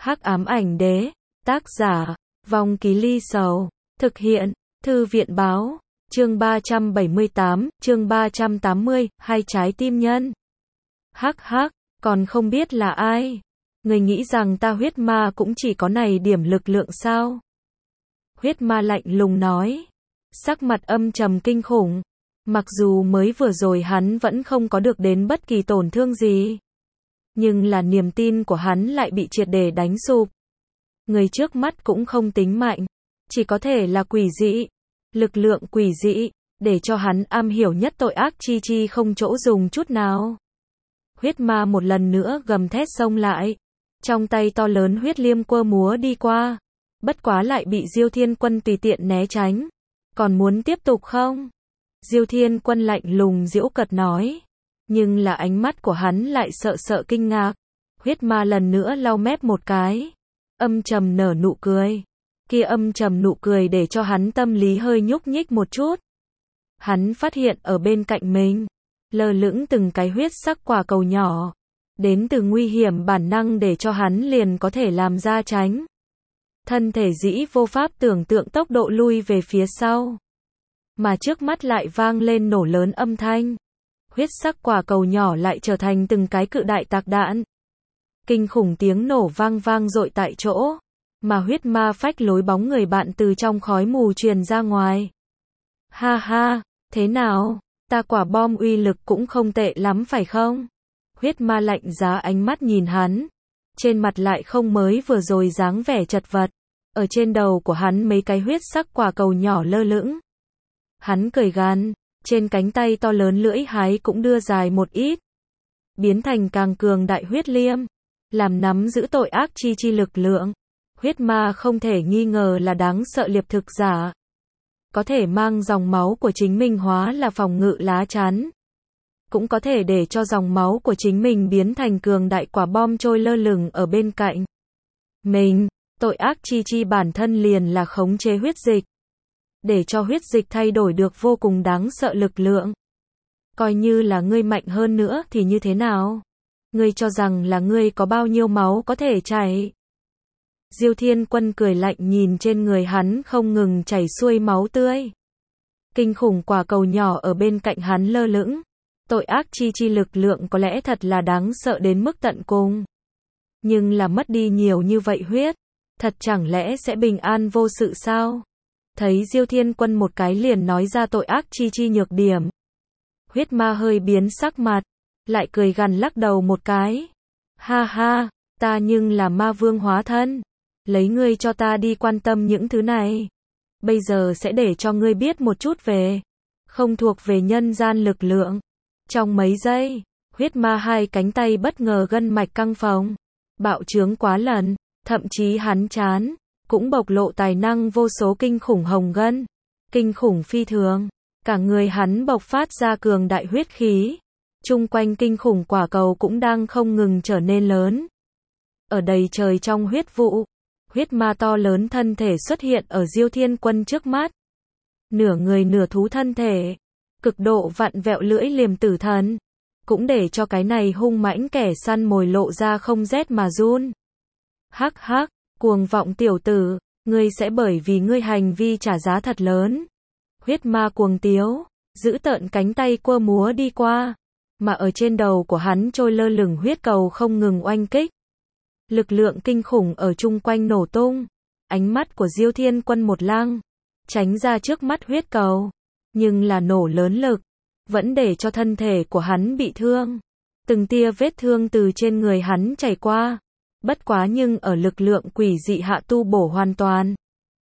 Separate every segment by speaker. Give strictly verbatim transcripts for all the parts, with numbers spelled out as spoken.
Speaker 1: Hắc ám ảnh đế, tác giả, Vong Ký Ly Sầu, thực hiện, Thư viện báo, chương ba trăm bảy mươi tám, chương ba trăm tám mươi, hai trái tim nhân. Hắc hắc, còn không biết là ai? Người nghĩ rằng ta huyết ma cũng chỉ có này điểm lực lượng sao? Huyết ma lạnh lùng nói, sắc mặt âm trầm kinh khủng. Mặc dù mới vừa rồi hắn vẫn không có được đến bất kỳ tổn thương gì, nhưng là niềm tin của hắn lại bị triệt để đánh sụp. Người trước mắt cũng không tính mạnh, chỉ có thể là quỷ dị. Lực lượng quỷ dị, để cho hắn am hiểu nhất tội ác chi chi không chỗ dùng chút nào. Huyết ma một lần nữa gầm thét xông lại. Trong tay to lớn huyết liêm quơ múa đi qua. Bất quá lại bị Diêu Thiên Quân tùy tiện né tránh. Còn muốn tiếp tục không? Diêu Thiên Quân lạnh lùng giễu cợt nói. Nhưng là ánh mắt của hắn lại sợ sợ kinh ngạc. Huyết ma lần nữa lau mép một cái. Âm trầm nở nụ cười. Kia âm trầm nụ cười để cho hắn tâm lý hơi nhúc nhích một chút. Hắn phát hiện ở bên cạnh mình, lơ lửng từng cái huyết sắc quả cầu nhỏ. Đến từ nguy hiểm bản năng để cho hắn liền có thể làm ra tránh. Thân thể dĩ vô pháp tưởng tượng tốc độ lui về phía sau. Mà trước mắt lại vang lên nổ lớn âm thanh. Huyết sắc quả cầu nhỏ lại trở thành từng cái cự đại tạc đạn. Kinh khủng tiếng nổ vang vang dội tại chỗ. Mà huyết ma phách lối bóng người bạn từ trong khói mù truyền ra ngoài. Ha ha, thế nào, ta quả bom uy lực cũng không tệ lắm phải không? Huyết ma lạnh giá ánh mắt nhìn hắn. Trên mặt lại không mới vừa rồi dáng vẻ chật vật. Ở trên đầu của hắn mấy cái huyết sắc quả cầu nhỏ lơ lửng. Hắn cười gằn, trên cánh tay to lớn lưỡi hái cũng đưa dài một ít. Biến thành càng cường đại huyết liêm. Làm nắm giữ tội ác chi chi lực lượng. Huyết ma không thể nghi ngờ là đáng sợ liệp thực giả. Có thể mang dòng máu của chính mình hóa là phòng ngự lá chắn. Cũng có thể để cho dòng máu của chính mình biến thành cường đại quả bom trôi lơ lửng ở bên cạnh. Mình, tội ác chi chi bản thân liền là khống chế huyết dịch. Để cho huyết dịch thay đổi được vô cùng đáng sợ lực lượng. Coi như là ngươi mạnh hơn nữa thì như thế nào? Ngươi cho rằng là ngươi có bao nhiêu máu có thể chảy? Diêu Thiên Quân cười lạnh nhìn trên người hắn không ngừng chảy xuôi máu tươi. Kinh khủng quả cầu nhỏ ở bên cạnh hắn lơ lửng. Tội ác chi chi lực lượng có lẽ thật là đáng sợ đến mức tận cùng. Nhưng là mất đi nhiều như vậy huyết. Thật chẳng lẽ sẽ bình an vô sự sao? Thấy Diêu Thiên Quân một cái liền nói ra tội ác chi chi nhược điểm. Huyết ma hơi biến sắc mặt. Lại cười gằn lắc đầu một cái. Ha ha, ta nhưng là ma vương hóa thân. Lấy ngươi cho ta đi quan tâm những thứ này. Bây giờ sẽ để cho ngươi biết một chút về. Không thuộc về nhân gian lực lượng. Trong mấy giây, huyết ma hai cánh tay bất ngờ gân mạch căng phồng. Bạo trướng quá lần, thậm chí hắn chán. Cũng bộc lộ tài năng vô số kinh khủng hồng gân. Kinh khủng phi thường. Cả người hắn bộc phát ra cường đại huyết khí. Chung quanh kinh khủng quả cầu cũng đang không ngừng trở nên lớn. Ở đầy trời trong huyết vụ. Huyết ma to lớn thân thể xuất hiện ở Diêu Thiên Quân trước mắt. Nửa người nửa thú thân thể. Cực độ vặn vẹo lưỡi liềm tử thần. Cũng để cho cái này hung mãnh kẻ săn mồi lộ ra không rét mà run. Hắc hắc, cuồng vọng tiểu tử. Ngươi sẽ bởi vì ngươi hành vi trả giá thật lớn. Huyết ma cuồng tiếu. Giữ tợn cánh tay quơ múa đi qua. Mà ở trên đầu của hắn trôi lơ lửng huyết cầu không ngừng oanh kích. Lực lượng kinh khủng ở chung quanh nổ tung. Ánh mắt của Diêu Thiên Quân một lăng. Tránh ra trước mắt huyết cầu. Nhưng là nổ lớn lực. Vẫn để cho thân thể của hắn bị thương. Từng tia vết thương từ trên người hắn chảy qua. Bất quá nhưng ở lực lượng quỷ dị hạ tu bổ hoàn toàn.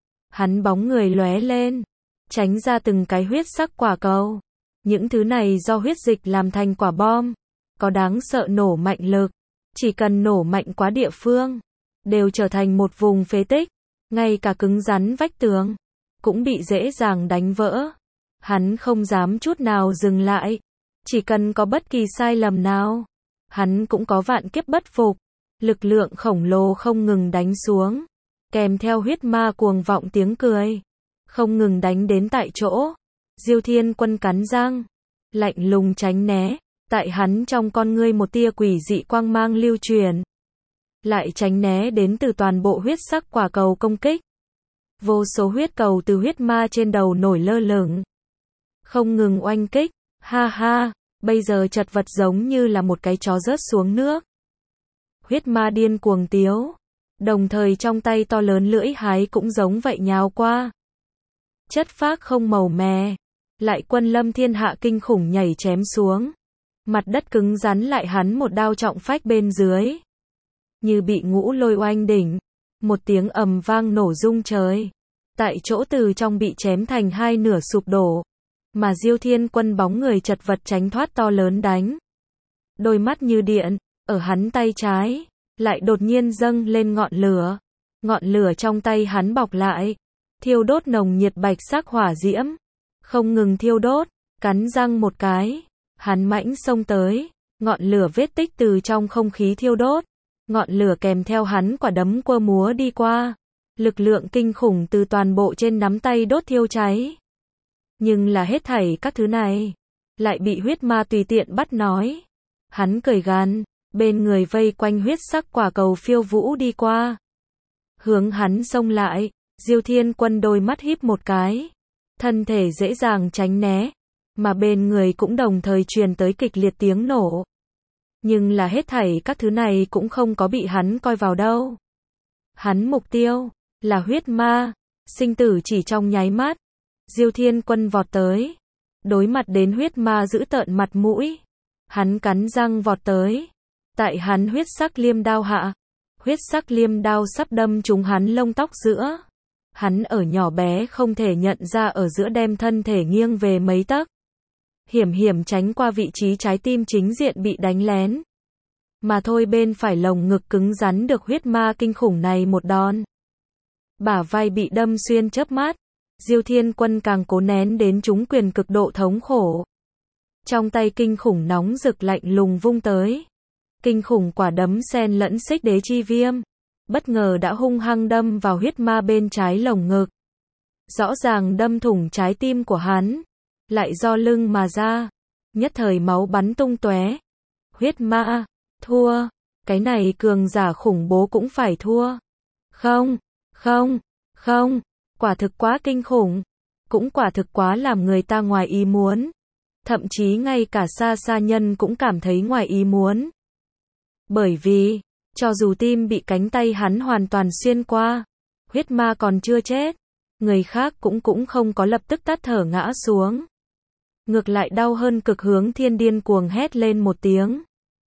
Speaker 1: Hắn bóng người lóe lên. Tránh ra từng cái huyết sắc quả cầu. Những thứ này do huyết dịch làm thành quả bom. Có đáng sợ nổ mạnh lực. Chỉ cần nổ mạnh quá địa phương. Đều trở thành một vùng phế tích. Ngay cả cứng rắn vách tường. Cũng bị dễ dàng đánh vỡ. Hắn không dám chút nào dừng lại. Chỉ cần có bất kỳ sai lầm nào. Hắn cũng có vạn kiếp bất phục. Lực lượng khổng lồ không ngừng đánh xuống. Kèm theo huyết ma cuồng vọng tiếng cười. Không ngừng đánh đến tại chỗ. Diêu Thiên Quân cắn răng. Lạnh lùng tránh né. Tại hắn trong con ngươi một tia quỷ dị quang mang lưu truyền. lại tránh né đến từ toàn bộ huyết sắc quả cầu công kích. Vô số huyết cầu từ huyết ma trên đầu nổi lơ lửng, không ngừng oanh kích. Ha ha, bây giờ chật vật giống như là một cái chó rớt xuống nước. Huyết ma điên cuồng tiếu, đồng thời trong tay to lớn lưỡi hái cũng giống vậy nhào qua. Chất phác không màu mè, lại quân lâm thiên hạ kinh khủng nhảy chém xuống. Mặt đất cứng rắn lại hắn một đao trọng phách bên dưới. Như bị ngũ lôi oanh đỉnh, một tiếng ầm vang nổ rung trời. Tại chỗ từ trong bị chém thành hai nửa sụp đổ. Mà Diêu Thiên Quân bóng người chật vật tránh thoát to lớn đánh. Đôi mắt như điện, ở hắn tay trái, lại đột nhiên dâng lên ngọn lửa. Ngọn lửa trong tay hắn bọc lại, thiêu đốt nồng nhiệt bạch sắc hỏa diễm. Không ngừng thiêu đốt, cắn răng một cái, hắn mãnh xông tới, ngọn lửa vết tích từ trong không khí thiêu đốt. Ngọn lửa kèm theo hắn quả đấm quơ múa đi qua. Lực lượng kinh khủng từ toàn bộ trên nắm tay đốt thiêu cháy. Nhưng là hết thảy các thứ này, lại bị huyết ma tùy tiện bắt nói. Hắn cười gằn, bên người vây quanh huyết sắc quả cầu phiêu vũ đi qua. Hướng hắn xông lại, Diêu Thiên Quân đôi mắt híp một cái. Thân thể dễ dàng tránh né, mà bên người cũng đồng thời truyền tới kịch liệt tiếng nổ. Nhưng là hết thảy các thứ này cũng không có bị hắn coi vào đâu. Hắn mục tiêu, là huyết ma, sinh tử chỉ trong nháy mắt. Diêu Thiên Quân vọt tới, đối mặt đến huyết ma giữ tợn mặt mũi. Hắn cắn răng vọt tới, tại hắn huyết sắc liêm đao hạ. Huyết sắc liêm đao sắp đâm trúng hắn lông tóc giữa. Hắn ở nhỏ bé không thể nhận ra ở giữa đem thân thể nghiêng về mấy tấc. Hiểm hiểm tránh qua vị trí trái tim chính diện bị đánh lén. Mà thôi bên phải lồng ngực cứng rắn được huyết ma kinh khủng này một đòn. Bả vai bị đâm xuyên chớp mắt. Diêu Thiên Quân càng cố nén đến trúng quyền cực độ thống khổ. Trong tay kinh khủng nóng rực lạnh lùng vung tới. Kinh khủng quả đấm xen lẫn xích đế chi viêm. Bất ngờ đã hung hăng đâm vào huyết ma bên trái lồng ngực. Rõ ràng đâm thủng trái tim của hắn. Lại do lưng mà ra. Nhất thời máu bắn tung tóe. Huyết ma, thua. Cái này cường giả khủng bố cũng phải thua. Không, không, không. Quả thực quá kinh khủng. Cũng quả thực quá làm người ta ngoài ý muốn. Thậm chí ngay cả xa xa nhân cũng cảm thấy ngoài ý muốn. Bởi vì, cho dù tim bị cánh tay hắn hoàn toàn xuyên qua, huyết ma còn chưa chết, người khác cũng cũng không có lập tức tắt thở ngã xuống. Ngược lại đau hơn cực hướng thiên điên cuồng hét lên một tiếng.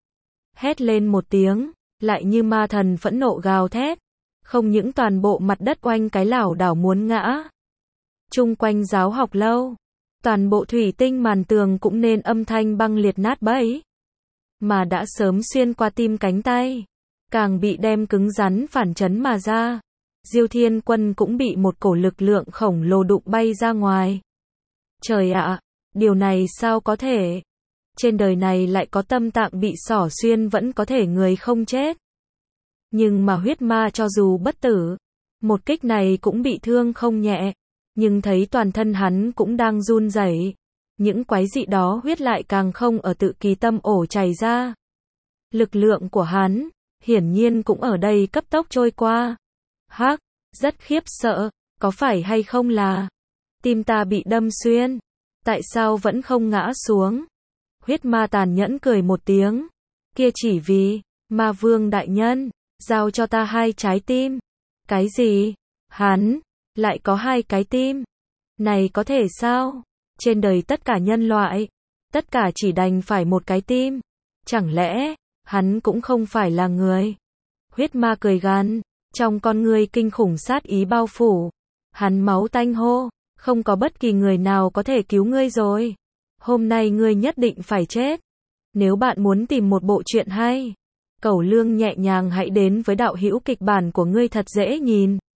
Speaker 1: Hét lên một tiếng, lại như ma thần phẫn nộ gào thét. Không những toàn bộ mặt đất oanh cái lảo đảo muốn ngã. Chung quanh giáo học lâu, toàn bộ thủy tinh màn tường cũng nên âm thanh băng liệt nát bấy. Mà đã sớm xuyên qua tim cánh tay, càng bị đem cứng rắn phản chấn mà ra. Diêu Thiên Quân cũng bị một cổ lực lượng khổng lồ đụng bay ra ngoài. Trời ạ, điều này sao có thể? Trên đời này lại có tâm tạng bị xỏ xuyên vẫn có thể người không chết. Nhưng mà huyết ma cho dù bất tử, một kích này cũng bị thương không nhẹ. Nhưng thấy toàn thân hắn cũng đang run rẩy, những quái dị đó huyết lại càng không ở tự kỳ tâm ổ chảy ra. Lực lượng của hắn, hiển nhiên cũng ở đây cấp tốc trôi qua. Hắc, rất khiếp sợ, có phải hay không là tim ta bị đâm xuyên, tại sao vẫn không ngã xuống? Huyết ma tàn nhẫn cười một tiếng, kia chỉ vì, ma vương đại nhân, giao cho ta hai trái tim. Cái gì? Hắn, lại có hai cái tim? Này có thể sao? Trên đời tất cả nhân loại, tất cả chỉ đành phải một cái tim. Chẳng lẽ, hắn cũng không phải là người? Huyết ma cười gằn, trong con ngươi kinh khủng sát ý bao phủ. Hắn máu tanh hô, không có bất kỳ người nào có thể cứu ngươi rồi. Hôm nay ngươi nhất định phải chết. Nếu bạn muốn tìm một bộ truyện hay, Cẩu Lương nhẹ nhàng hãy đến với đạo hữu kịch bản của ngươi thật dễ nhìn.